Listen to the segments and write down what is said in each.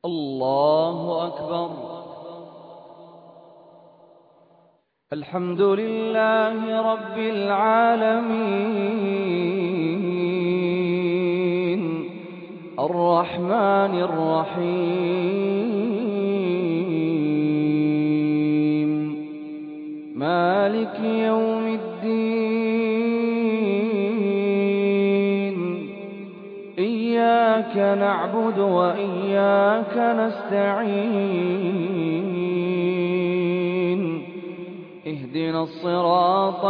الله أكبر. الحمد لله رب العالمين الرحمن الرحيم مالك يوم الدين إياك نعبد وإياك نستعين اهدنا الصراط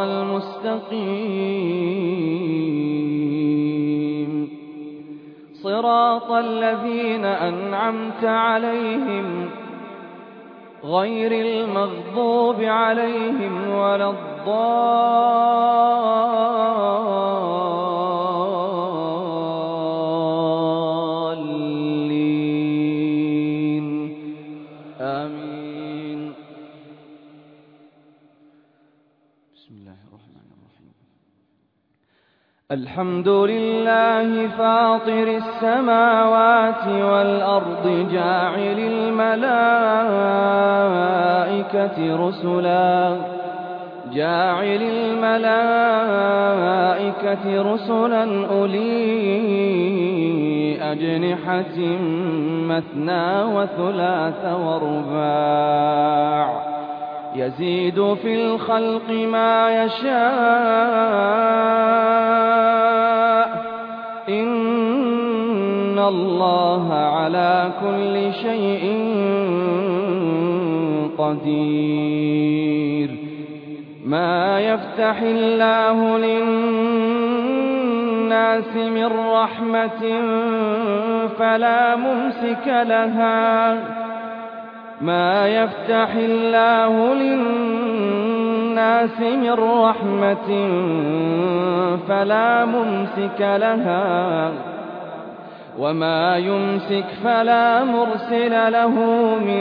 المستقيم صراط الذين أنعمت عليهم غير المغضوب عليهم ولا الضالين آمين. بسم الله الرحمن الرحيم. الحمد لله فاطر السماوات والأرض جاعل الملائكة رسلا أولي أجنحة مثنى وثلاث ورباع يزيد في الخلق ما يشاء إن الله على كل شيء قدير. ما يفتح الله للناس من رحمة فلا ممسك لها ما يفتح الله للناس من رحمة فلا ممسك لها وما يمسك فلا مرسل له من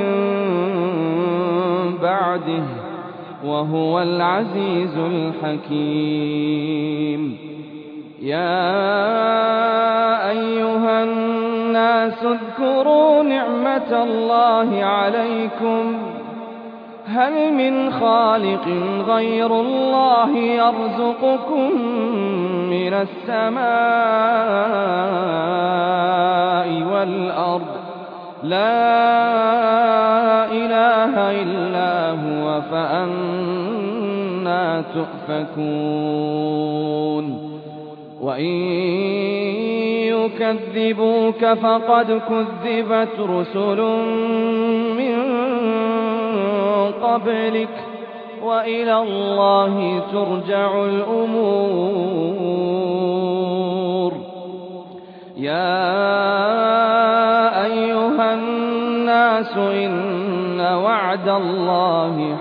بعده وهو العزيز الحكيم. يا أيها الناس اذكروا نعمة الله عليكم هل من خالق غير الله يرزقكم من السماء والأرض لا إله إلا هو فأنى تؤفكون. وإن يكذبوك فقد كذبت رسل من قبلك وإلى الله ترجع الأمور. يا أيها الناس إن وعد الله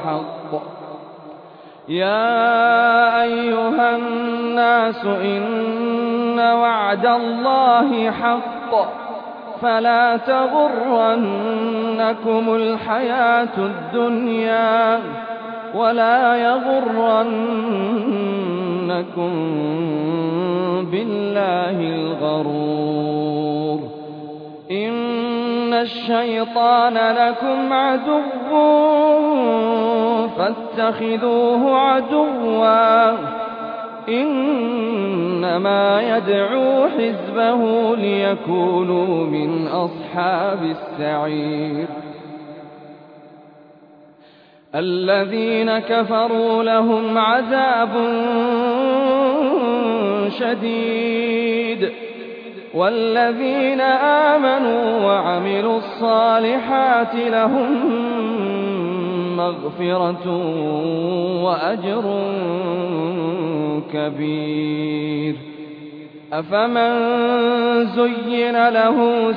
حق فلا تغرنكم الحياة الدنيا ولا يغرنكم بالله الغرور. إن الشيطان لكم عدو فاتخذوه عدوا إنما يدعو حزبه ليكونوا من أصحاب السعير. الذين كفروا لهم عذاب شديد والذين آمنوا وعملوا الصالحات لهم مغفرة وأجر كبير. أفمن زين له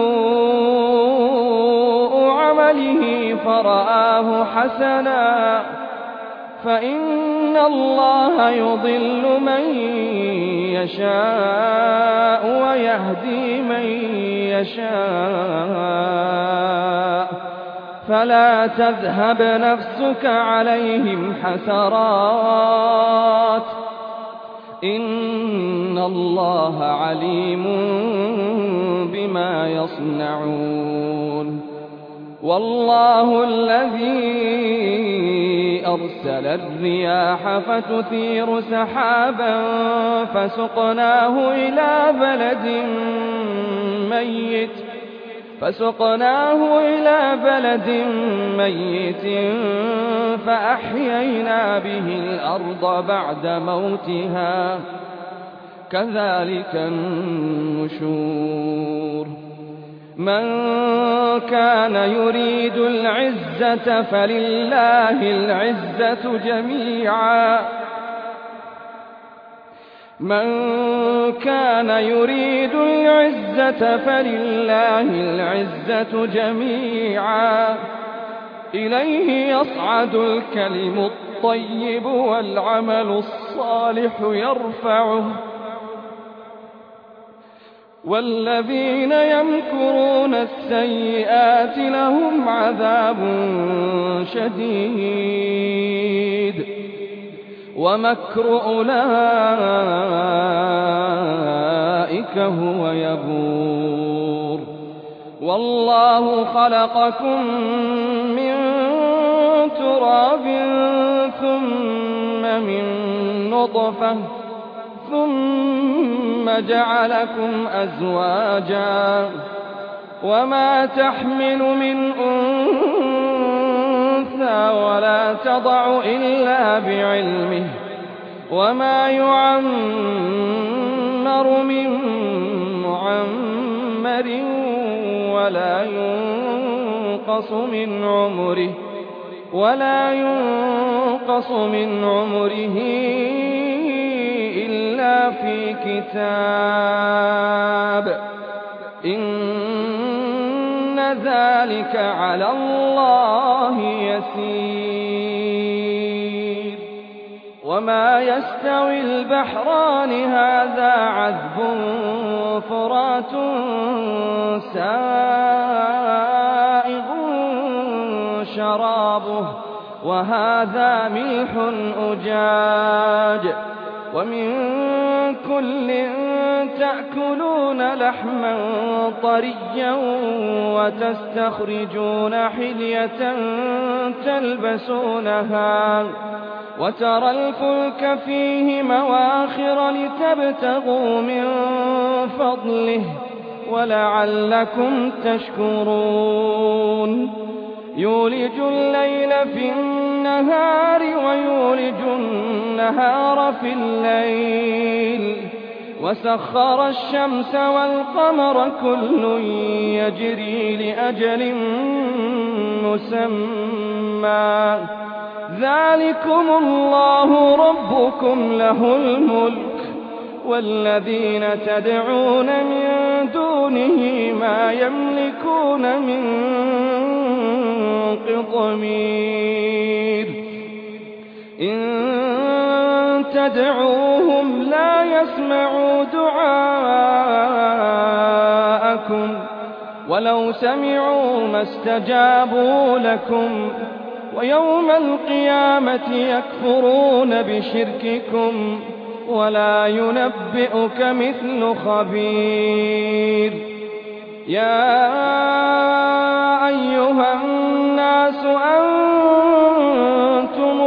سوء عمله فرآه حسنا فإن الله يضل من يشاء ويهدي من يشاء فلا تذهب نفسك عليهم حسرات إن الله عليم بما يصنعون. والله الذي أرسل الرياح فتثير سحابا فسقناه إلى بلد ميت فأحيينا به الأرض بعد موتها كذلك النشور من كان يريد العزة فلله العزة جميعا إليه يصعد الكلم الطيب والعمل الصالح يرفعه والذين يمكرون السيئات لهم عذاب شديد ومكر أولئك هو يبور والله خلقكم من تراب ثم من نطفة ثم جعلكم أزواجا وما تحمل من أنثى ولا تضع إلا بعلمه وما يعمر من معمر ولا ينقص من عمره إلا في كتاب إن ذلك على الله يسير وما يستوي البحران هذا عذب فرات سائغ شرابه وهذا ملح أجاج ومن كل تأكلون لحما طريا وتستخرجون حلية تلبسونها وترى الفلك فيه مواخر لتبتغوا من فضله ولعلكم تشكرون يولج الليل في النهار ويولج النهار في الليل وسخر الشمس والقمر كل يجري لأجل مسمى ذلكم الله ربكم له الملك والذين تدعون من دونه ما يملكون من قطمير إن تدعوهم لا يسمعوا دعاءكم ولو سمعوا ما استجابوا لكم ويوم القيامة يكفرون بشرككم ولا ينبئك مثل خبير يا أيها الناس أنتم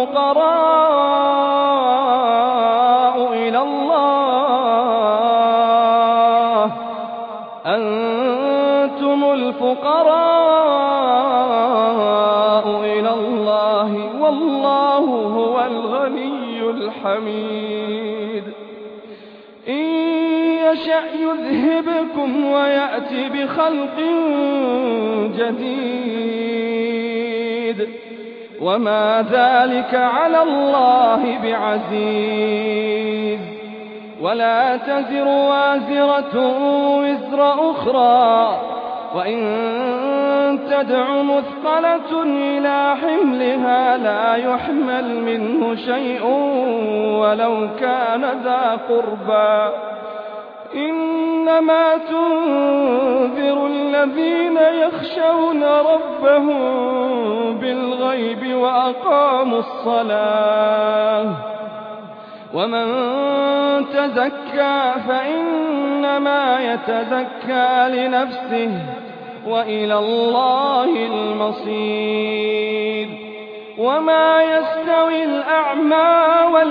الفقراء إلى الله والله هو الغني الحميد إن يشأ يذهبكم ويأتي بخلق جديد وما ذلك على الله بعزيز ولا تزر وازرة وزر أخرى وإن تدع مثقلة إلى حملها لا يحمل منه شيء ولو كان ذا قربى إنما تنذر الذين يخشون ربهم بالغيب وأقاموا الصلاة ومن تزكى فإنما يتزكى لنفسه وإلى الله المصير. وما يستوي الأعمى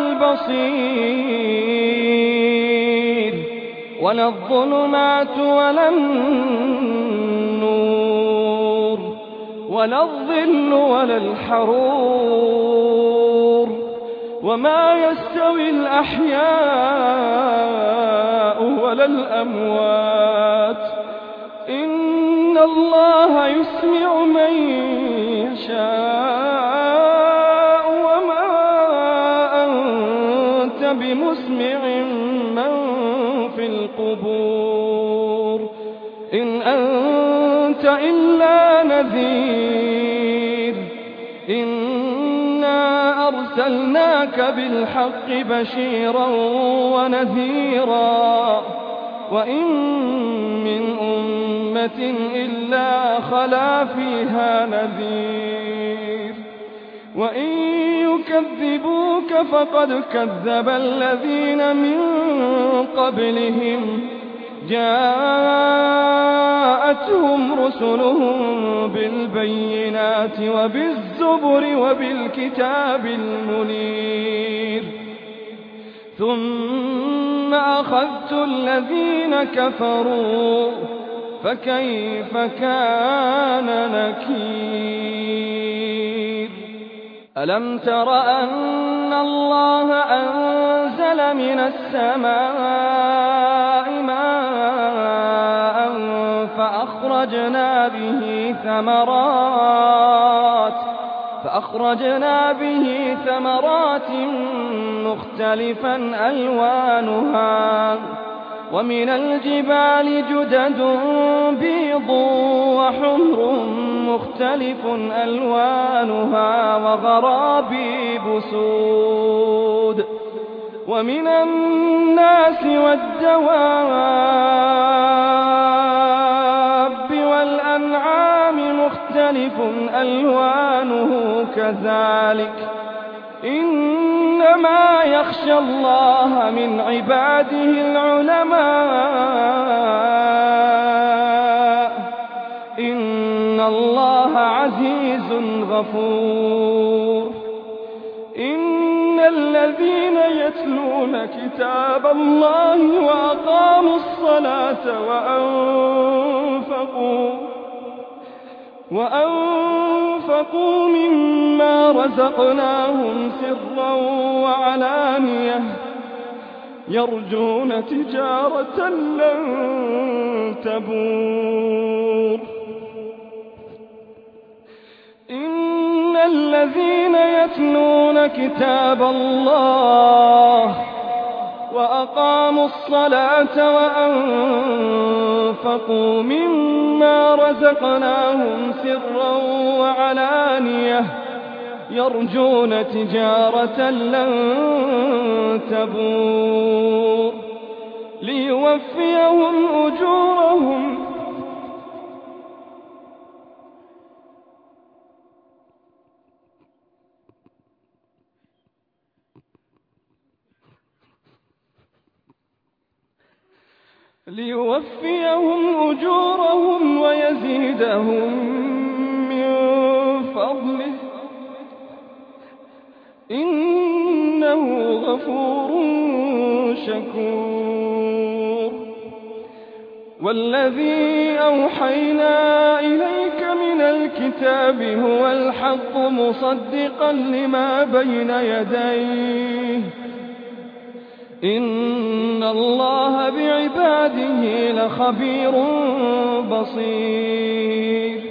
والبصير ولا الظلمات ولا النور ولا الظل ولا الحرور. وما يستوي الأحياء ولا الأموات. إن الله يسمع من يشاء وما أنت بمسمع من في القبور. إن أنت إلا نذير. إنا أرسلناك بالحق بشيرا ونذيرا وإن من أمة إلا خلا فيها نذير. وإن يكذبوك فقد كذب الذين من قبلهم جاءتهم رسلهم بالبينات وبالزبر وبالكتاب المنير. ثم أخذت الذين كفروا فكيف كان نكير. ألم تر أن الله أنزل من السماء ماء فأخرجنا به ثمرات مختلفا ألوانها ومن الجبال جدد بيض وحمر مختلف ألوانها وغرابيب سود. ومن الناس والدواب والأنعام مختلف ألوانه كذلك. إنما يخشى الله من عباده العلماء. إن الله عزيز غفور. إن الذين يتلون كتاب الله وأقاموا الصلاة وأنفقوا مما رزقناهم سرا وعلانية يرجون تجارة لن تبور. إن الذين يتلون كتاب الله وأقاموا الصلاة وأنفقوا مما رزقناهم سرا وعلانية يرجون تجارة لن تبور ليوفيهم أجورهم ويزيدهم من فضله إنه غفور شكور. والذي أوحينا إليك من الكتاب هو الحق مصدقا لما بين يديه إن الله بعباده لخبير بصير.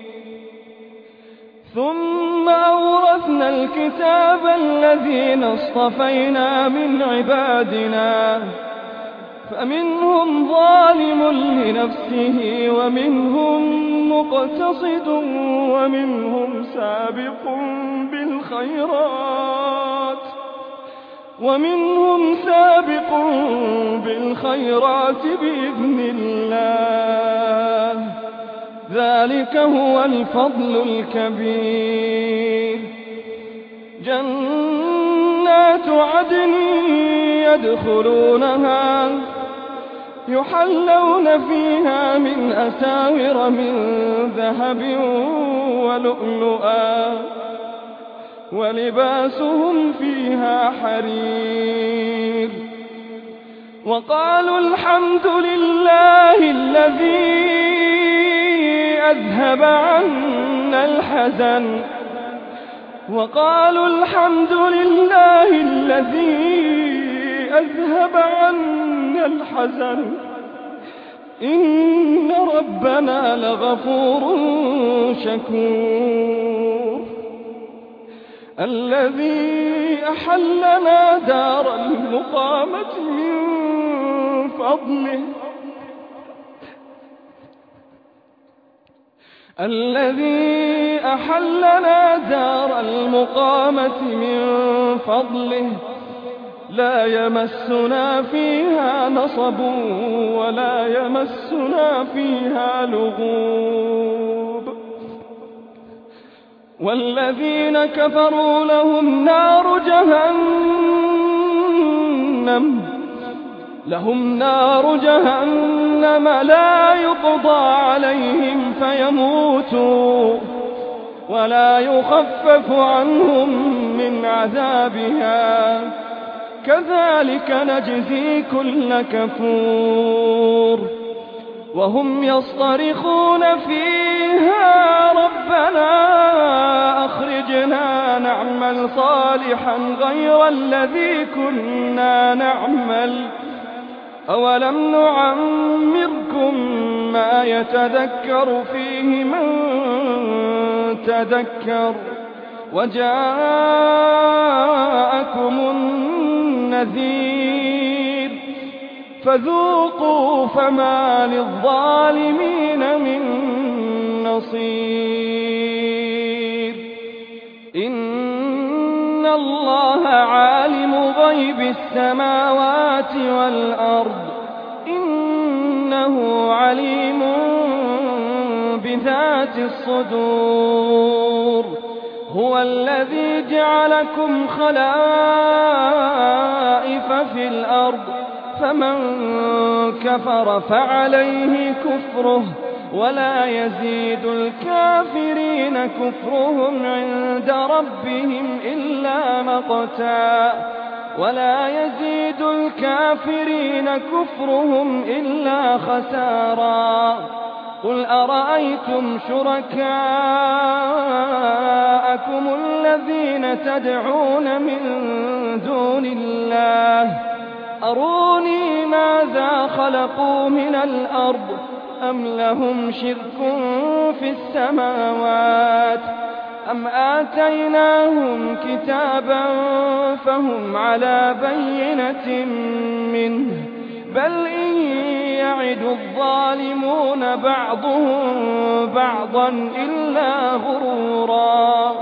ثم أورثنا الكتاب الذين اصطفينا من عبادنا فمنهم ظالم لنفسه ومنهم مقتصد ومنهم سابق بالخيرات بإذن الله ذلك هو الفضل الكبير. يحلون فيها من أساور من ذهب ولؤلؤا ولباسهم فيها حرير. وقالوا الحمد لله الذي أذهب عنا الحزن إن ربنا لغفور شكور. الذي أحلنا دار المقامة من فضله لا يمسنا فيها نصب ولا يمسنا فيها لغوب. والذين كفروا لهم نار جهنم لا يقضى عليهم فيموتوا ولا يخفف عنهم من عذابها كذلك نجزي كل كفور. وهم يصطرخون فيها ربنا أخرجنا نعمل صالحا غير الذي كنا نعمل أولم نعمركم ما يتذكر فيه من تذكر وجاءكم النذير فذوقوا فما للظالمين من نصير. إن الله عالم غيب السماوات والأرض إنه عليم بذات الصدور. هو الذي جعلكم خلائف في الأرض فمن كفر فعليه كفره ولا يزيد الكافرين كفرهم عند ربهم إلا مقتا خسارا. قل أرأيتم شركاءكم الذين تدعون من دون الله أروني ماذا خلقوا من الأرض أم لهم شرك في السماوات أم آتيناهم كتابا فهم على بينة منه بل إن يعد الظالمون بعضهم بعضا إلا غرورا.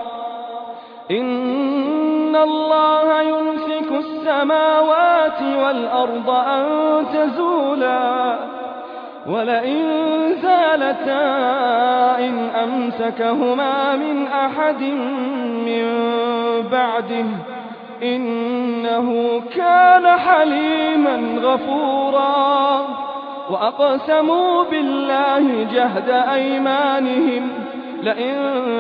إن الله يمسك السماوات والأرض أن تزولا ولئن زالتا إن أمسكهما من أحد من بعده إنه كان حليما غفورا. وأقسموا بالله جهد أيمانهم لئن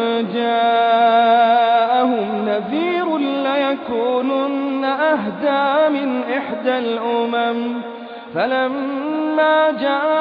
جاءهم نذير ليكونن أهدى من إحدى الأمم فلما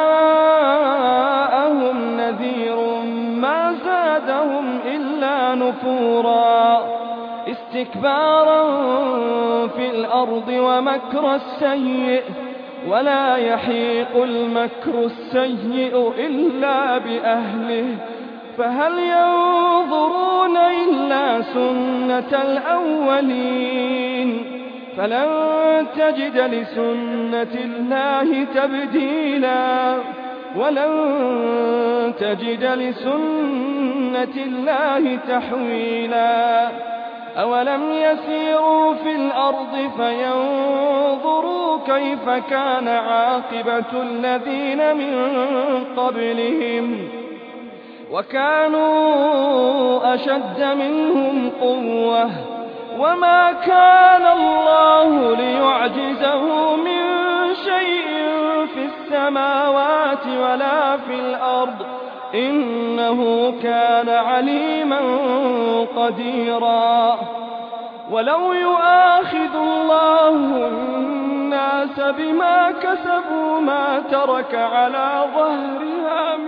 جاءهم نذير ما زادهم إلا نفورا استكبارا في الأرض ومكر السيء ولا يحيق المكر السيء إلا بأهله فهل ينظرون إلا سنة الأولين فلن تجد لسنة الله تبديلا ولن تجد لسنة الله تحويلا. أولم يسيروا في الأرض فينظروا كيف كان عاقبة الذين من قبلهم وكانوا أشد منهم قوة وما كان الله ليعجزه من شيء في السماء السماوات ولا في الأرض إنه كان عليما قديرا ولو يؤاخذ الله الناس بما كسبوا ما ترك على ظهرها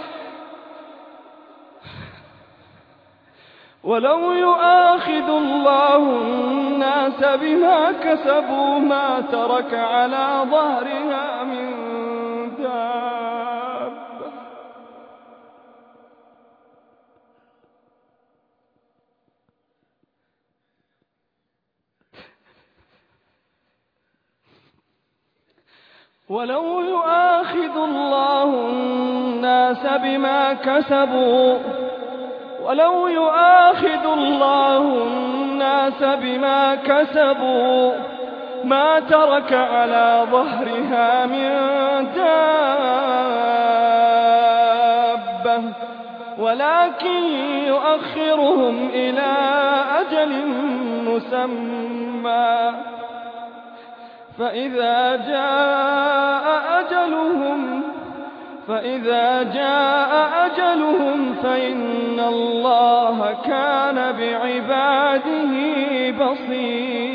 ولو يؤاخذ الله الناس بما كسبوا ما ترك على ظهرها من دابة ولو يؤاخذ الله الناس بما كسبوا ما ترك على ظهرها من دابة ولكن يؤخرهم إلى أجل مسمى فإذا جاء أجلهم فإن الله كان بعباده بصيرا